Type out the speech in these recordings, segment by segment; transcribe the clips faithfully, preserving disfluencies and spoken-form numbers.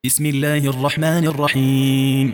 بسم الله الرحمن الرحيم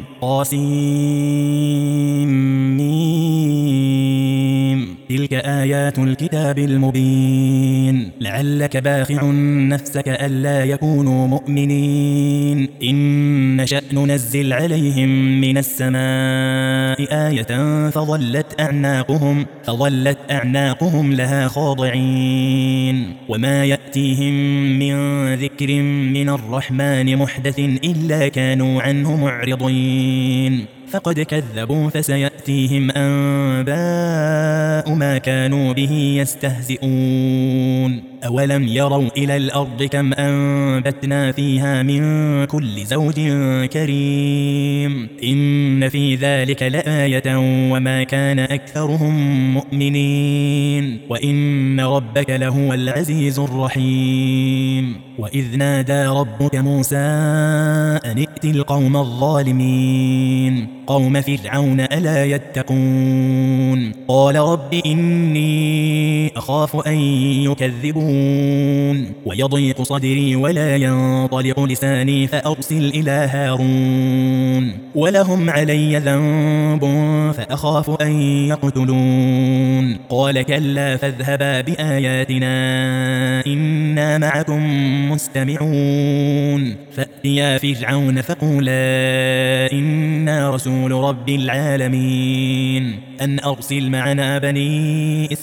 طاسيم تلك آيات الكتاب المبين لعلك باخع نفسك ألا يكونوا مؤمنين إن نشأ ننزل عليهم من السماء آية فظلت أعناقهم, فظلت أعناقهم لها خاضعين وما يأتيهم من ذكر من الرحمن محدث إلا كانوا عنه معرضين فقد كذبوا فسيأتيهم أنباء ما كانوا به يستهزئون أولم يروا إلى الأرض كم أنبتنا فيها من كل زوج كريم إن في ذلك لآية وما كان أكثرهم مؤمنين وإن ربك لهو العزيز الرحيم وإذ نادى ربك موسى أن ائت القوم الظالمين قوم فرعون ألا يتقون قال رب إني أخاف أن يكذبون ويضيق صدري ولا ينطلق لساني فأرسل إلى هارون ولهم علي ذنب فأخاف أن يقتلون قال كلا فاذهبا بآياتنا إنا معكم مستمعون فأتيا فرعون فقولا إنا رسول رب العالمين أن أرسل معنا بني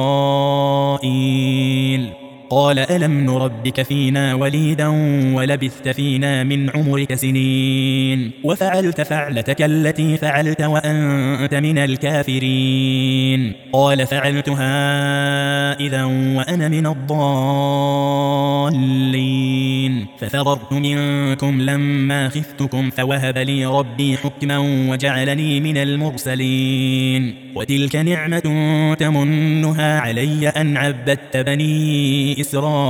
إسرائيل قال ألم نربك فينا وليدا ولبثت فينا من عمرك سنين وفعلت فعلتك التي فعلت وأنت من الكافرين قال فعلتها إذا وأنا من الضالين ففررت منكم لما خفتكم فوهب لي ربي حكما وجعلني من المرسلين وتلك نعمة تمنها علي أن عبدت بني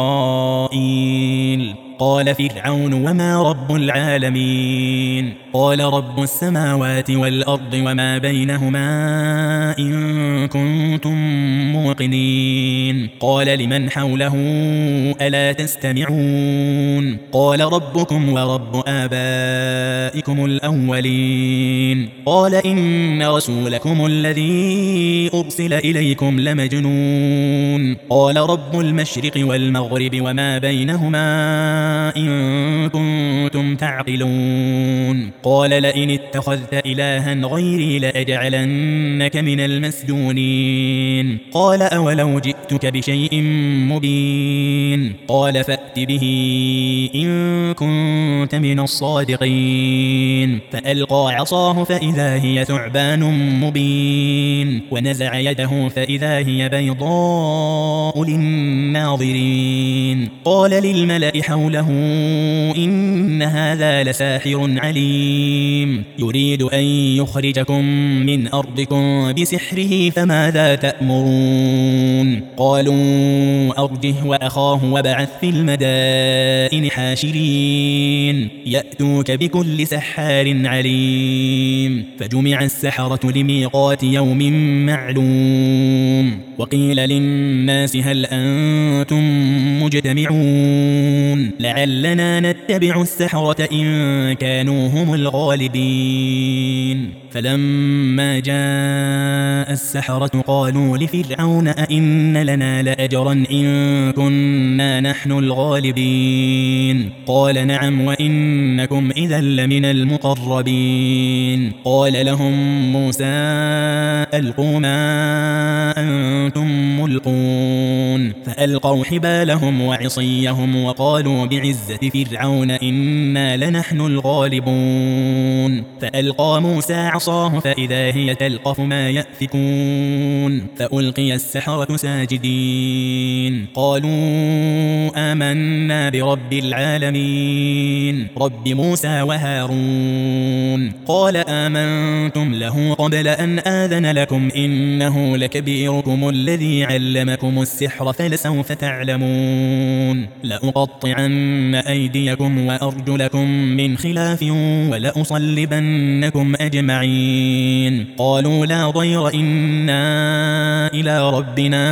إسرائيل قال فرعون وما رب العالمين قال رب السماوات والأرض وما بينهما إن كنتم موقنين قال لمن حوله ألا تستمعون قال ربكم ورب آبائكم الأولين قال إن رسولكم الذي أرسل إليكم لمجنون قال رب المشرق والمغرب وما بينهما إن كنتم تعقلون قال لئن اتخذت إلها غيري لأجعلنك من المسجونين قال أولو جئتك بشيء مبين قال فأت به إن كنت من الصادقين فألقى عصاه فإذا هي ثعبان مبين ونزع يده فإذا هي بيضاء للناظرين قال للملأ حوله إن هذا لساحر عليم يريد أن يخرجكم من أرضكم بسحره فماذا تأمرون قالوا أرجه وأخاه وابعث في المدائن حاشرين يأتوك بكل سحار عليم فجمع السحرة لميقات يوم معلوم وقيل للناس هل أنتم مجتمعون لعلنا نتبع السحرة إن كانوا هم الغالبين فلما جاء السحرة قالوا لفرعون أئن لنا لأجرا إن كنا نحن الغالبين قال نعم وإنكم إذا لمن المقربين قال لهم موسى ألقوا ما أنتم ملقون فألقوا حبالهم وعصيهم وقالوا بعزة فرعون إنا لنحن الغالبون فألقى موسى عصاه فإذا هي تلقف ما يأفكون فألقي السحرة ساجدين قالوا آمنا برب العالمين رب موسى وهارون قال آمنتم له قبل أن آذن لكم إنه لكبيركم الذي علمكم السحر فلسوف تعلمون لأقطعن أيديكم وأرجلكم من خلاف ولأصلبنكم أجمعين قالوا لا ضير إنا إلى ربنا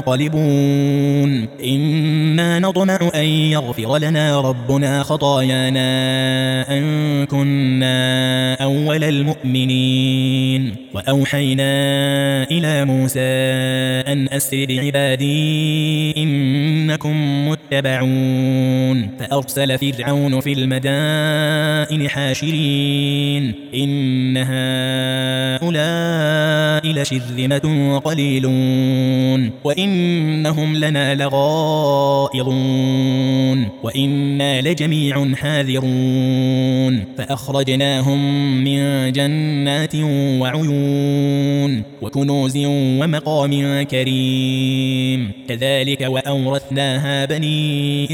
منقلبون إنا نطمع أن يغفر لنا ربنا خطايانا أن كنا أول المؤمنين. وأوحينا إلى موسى أن أسر بعبادي إنكم متبعون. فأرسل فرعون في المدائن حاشرين إن هؤلاء لشرذمة قليلون وإنهم لنا لغائظون وإنا لجميع حاذرون. فأخرجناهم من جنات وعيون وكنوز ومقام كريم. كذلك وأورثناها بني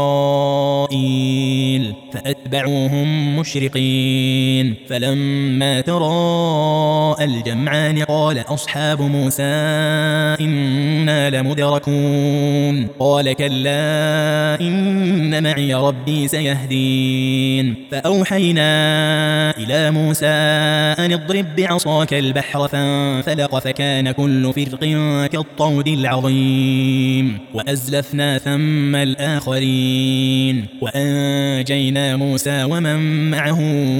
إسرائيل فأتبعوهم مشرقين. فلما تراءى الجمعان قال أصحاب موسى إنا لمدركون. قال كلا إن معي ربي سيهدين. فأوحينا إلى موسى أن اضرب بعصاك البحر فانفلق فكان كل فرق كالطود العظيم. وأزلفنا ثم الآخرين وأنجينا موسى ومن معه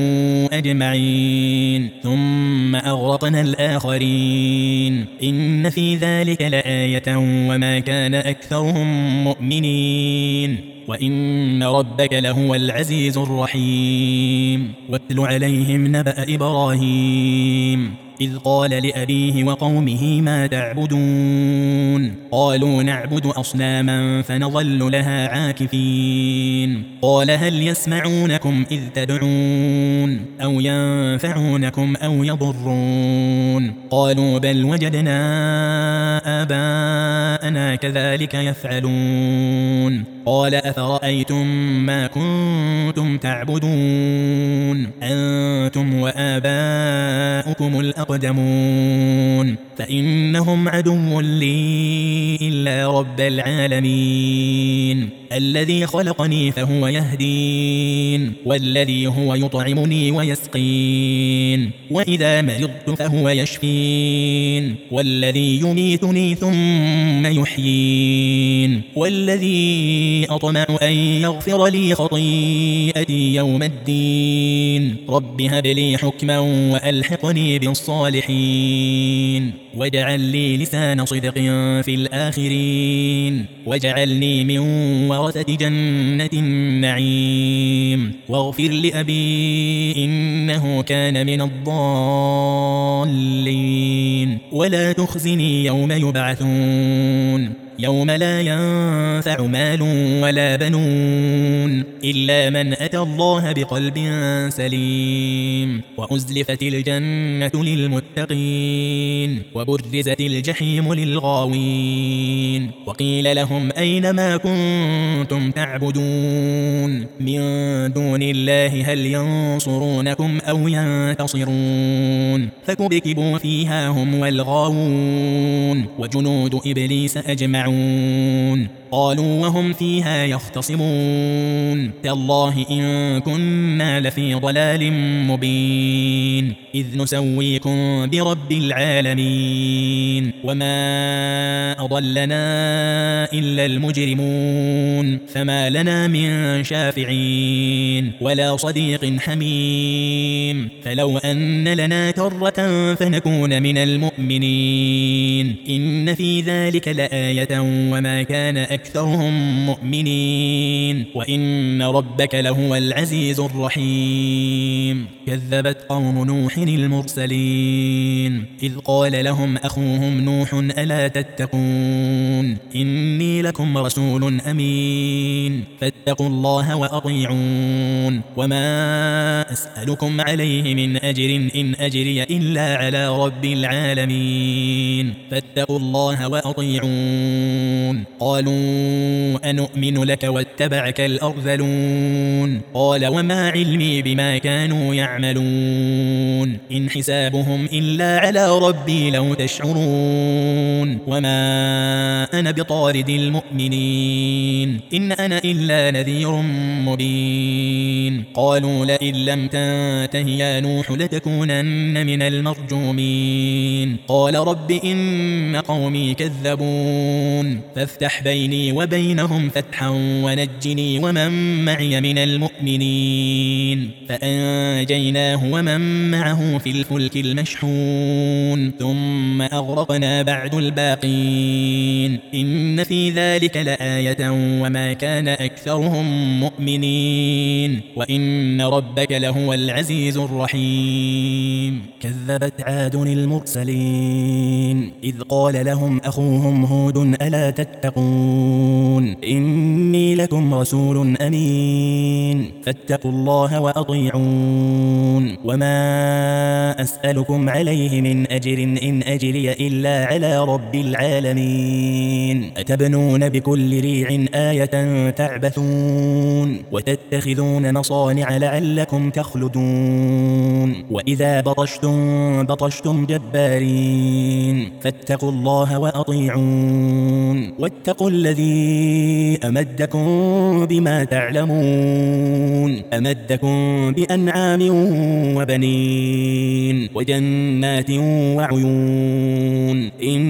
أجمعين ثم أغرقنا الآخرين. إن في ذلك لآية وما كان أكثرهم مؤمنين وإن ربك لهو العزيز الرحيم. واتل عليهم نبأ إبراهيم إذ قال لأبيه وقومه ما تعبدون. قالوا نعبد أصناما فنظل لها عاكفين. قال هل يسمعونكم إذ تدعون أو ينفعونكم أو يضرون. قالوا بل وجدنا آباءنا كذلك يفعلون. قال أفرأيتم ما كنتم تعبدون أنتم وآباؤكم الأقدمون فإنهم عدو لي إلا رب العالمين الذي خلقني فهو يهدين والذي هو يطعمني ويسقين وإذا مرضت فهو يشفين والذي يميتني ثم يحيين والذي أطمع أن يغفر لي خطيئتي يوم الدين. رب هب لي حكما وألحقني بالصالحين واجعل لي لسان صدق في الآخرين واجعلني من ورثة جنة النعيم واغفر لأبي إنه كان من الضالين ولا تخزني يوم يبعثون يوم لا ينفع مال ولا بنون إلا من أتى الله بقلب سليم وأزلفت الجنة للمتقين وبرزت الجحيم للغاوين وقيل لهم أين ما كنتم تعبدون من دون الله هل ينصرونكم أو ينتصرون فكبكبوا فيها هم والغاوون وجنود إبليس أجمعون قالوا وهم فيها يختصمون تالله إن كنا لفي ضلال مبين إذ نسويكم برب العالمين وما أضلنا إلا المجرمون فما لنا من شافعين ولا صديق حميم فلو أن لنا كرة فنكون من المؤمنين إن في ذلك لآية وما كان أكثرهم مؤمنين وإن ربك لهو العزيز الرحيم. كذبت قوم نوح المرسلين إذ قال لهم أخوهم نوح ألا تتقون إني لكم رسول أمين فاتقوا الله وأطيعون وما أسألكم عليه من أجر إن أجري إلا على رب العالمين فاتقوا الله وأطيعون. قالوا أنؤمن لك واتبعك الأرذلون قال وما علمي بما كانوا يعملون إن حسابهم إلا على ربي لو تشعرون وما أنا بطارد المؤمنين إن أنا إلا نذير مبين. قالوا لئن لم تنته يا نوح لتكونن من المرجومين قال رب إن قومي كذبون فافتح بيني بيني وبينهم فتحا ونجني ومن معي من المؤمنين فأنجيناه ومن معه في الفلك المشحون ثم أغرقنا بعد الباقين إن في ذلك لآية وما كان أكثرهم مؤمنين وإن ربك لهو العزيز الرحيم. كذبت عاد المرسلين إذ قال لهم أخوهم هود ألا تتقون إني لكم رسول أمين فاتقوا الله وأطيعون وما أسألكم عليه من أجر إن أجري إلا على رب العالمين أتبنون بكل ريع آية تعبثون وتتخذون مصانع لعلكم تخلدون وإذا بطشتم بطشتم جبارين فاتقوا الله وأطيعون واتقوا الذي أمدكم بما تعلمون أمدكم بأنعام وبنين وجنات وعيون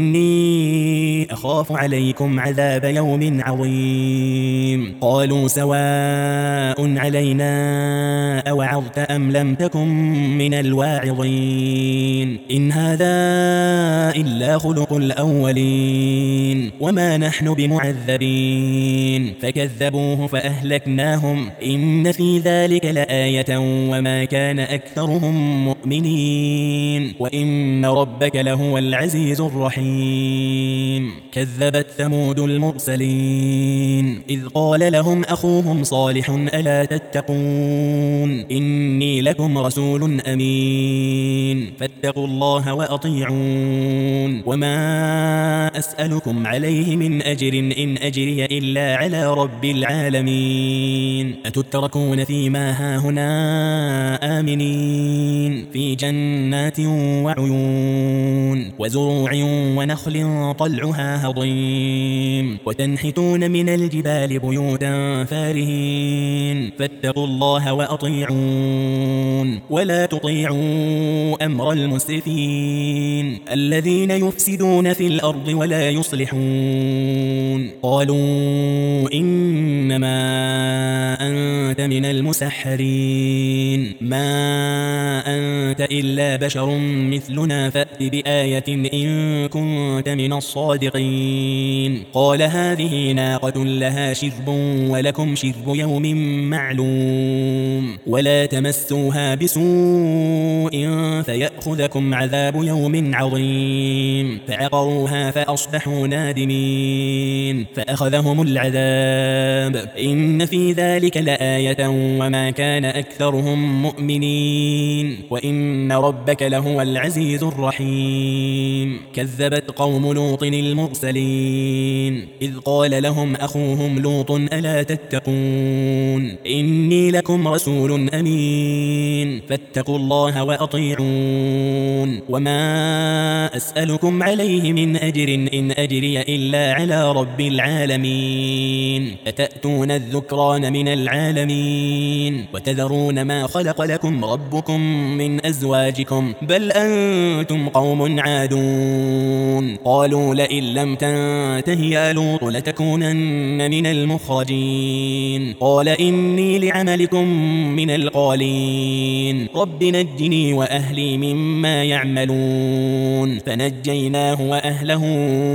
إني أخاف عليكم عذاب يوم عظيم قالوا سواء علينا أوعظت أم لم تكن من الواعظين إن هذا إلا خلق الأولين وما نحن بمعذبين فكذبوه فأهلكناهم إن في ذلك لآية وما كان أكثرهم مؤمنين وإن ربك لهو العزيز الرحيم. كذبت ثمود المرسلين إذ قال لهم أخوهم صالح ألا تتقون إني لكم رسول أمين فاتقوا الله وأطيعون وما أسألكم عليه من أجر إن أجري إلا على رب العالمين أتتركون فيما هاهنا آمنين في جنات وعيون وزروع ونخل طلعها هضيم وتنحتون من الجبال بيوتا فارهين فاتقوا الله وأطيعون ولا تطيعوا أمر المسرفين الذين يفسدون في الأرض ولا يصلحون قالوا إنما أنت من المسحرين ما أنت إلا بشر مثلنا فأت بآية إن كنت من الصادقين قال هذه ناقة لها شرب ولكم شرب يوم معلوم ولا تمسوها بسوء فيأخذكم عذاب يوم عظيم فعقروها فأصبحوا نادمين فأخذهم العذاب إن في ذلك لآية وما كان أكثرهم مؤمنين وإن ربك لهو العزيز الرحيم. كذبت قوم لوط المرسلين إذ قال لهم أخوهم لوط ألا تتقون إني لكم رسول أمين فاتقوا الله وأطيعون وما أسألكم عليه من أجر إن أجري إلا على رب العالمين أتأتون الذكران من العالمين وتذرون ما خلق لكم ربكم من أزواجكم بل أنتم قوم عادون قالوا لئن لم تنته يا لوط لتكونن من المخرجين قال إني لعملكم من القالين رب نجني وأهلي مما يعملون فنجيناه وأهله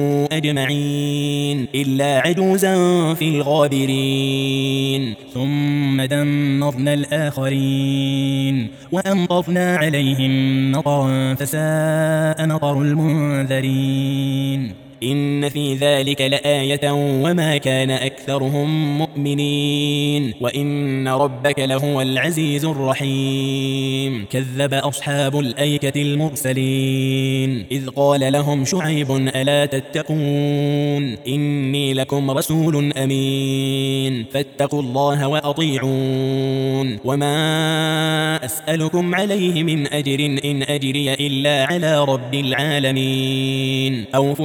أجمعين إلا عجوزا في الغابرين ثم دمرنا الآخرين وأمطرنا عليهم مطرا فساء مطر المنذرين إن في ذلك لآية وما كان أكثرهم مؤمنين وإن ربك لهو العزيز الرحيم. كذب أصحاب الأيكة المرسلين إذ قال لهم شعيب ألا تتقون إني لكم رسول أمين فاتقوا الله وأطيعون وما أسألكم عليه من أجر إن أجري إلا على رب العالمين أوفوا الكيل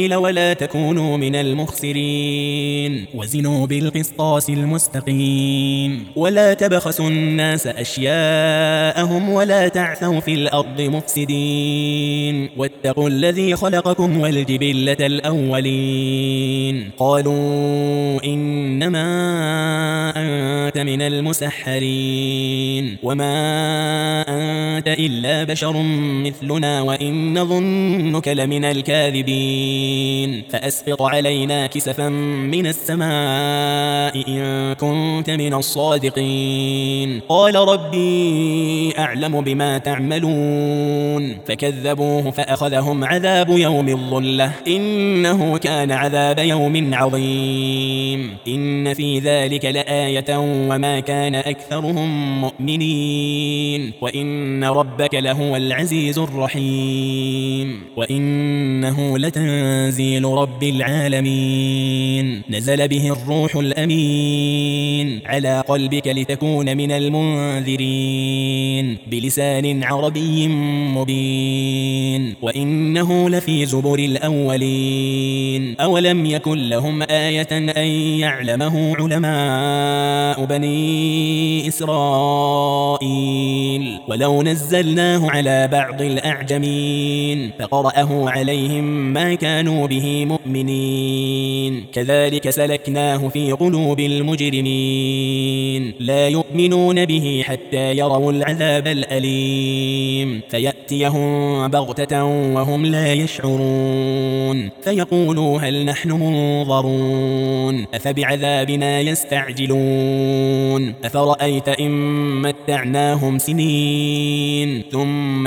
الكيل ولا تكونوا من المخسرين وزنوا بالقسطاس المستقيم ولا تبخسوا الناس أشياءهم ولا تعثوا في الأرض مفسدين واتقوا الذي خلقكم والجبلة الأولين قالوا إنما أنت من المسحرين وما أنت إلا بشر مثلنا وإن نظنك لمن الكاذبين فأسقط علينا كسفا من السماء إن كنت من الصادقين قال ربي أعلم بما تعملون فكذبوه فأخذهم عذاب يوم الظلة إنه كان عذاب يوم عظيم إن في ذلك لآية وما كان أكثرهم مؤمنين وإن ربك لهو العزيز الرحيم وإنه لتنزيل رب العالمين نزل به الروح الأمين على قلبك لتكون من المنذرين بلسان عربي مبين وإنه لفي زبر الأولين أولم يكن لهم آية أن يعلمه علماء بني إسرائيل ولو نزلناه على بعض الأعجمين فقرأه عليهم ما كانوا به مؤمنين كذلك سلكناه في قلوب المجرمين لا يؤمنون به حتى يروا العذاب الأليم فيأتيهم بغتة وهم لا يشعرون فيقولوا هل نحن منظرون أفبعذابنا يستعجلون أفرأيت إن متعناهم سنين ثم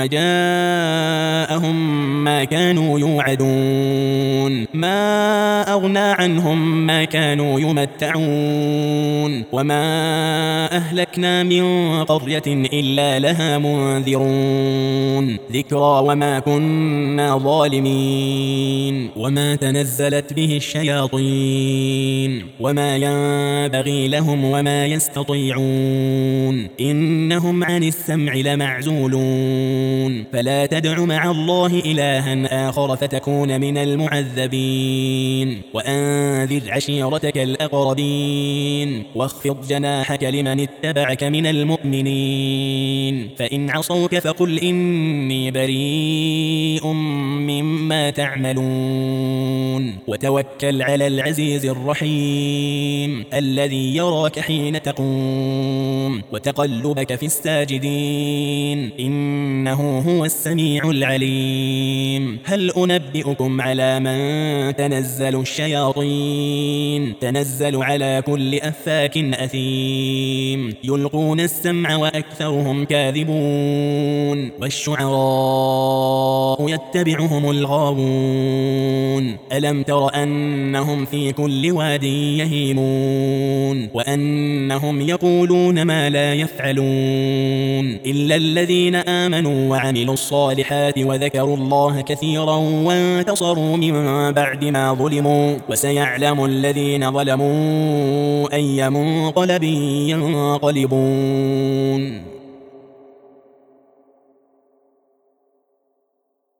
جاءهم ما كانوا يوعدون ما أغنى عنهم ما كانوا يمتعون وما أهلكنا من قرية إلا لها منذرون ذكرى وما كنا ظالمين وما تنزلت به الشياطين وما ينبغي لهم وما يستطيعون إنهم عن السمع لمعزولون فلا تدع مع الله إلها آخر فتكون من المعذبين وأنذر عشيرتك الأقربين واخفض جناحك لمن اتبعك من المؤمنين فإن عصوك فقل إني بريء مما تعملون وتوكل على العزيز الرحيم الذي يراك حين تقوم وتقلبك في الساجدين إنه هو السميع العليم هل أنبئكم على من تنزل الشياطين تنزل على كل أفاك أثيم يلقون السمع وأكثرهم كاذبون والشعراء يتبعهم الغاوون ألم تر أنهم في كل واد يهيمون وأنهم يقولون ما لا يفعلون إلا الذين آمنوا وعملوا الصالحات وذكروا الله كثيرا وانتصروا من بعد ما ظلموا وسيعلم الذين ظلموا أي منقلب ينقلبون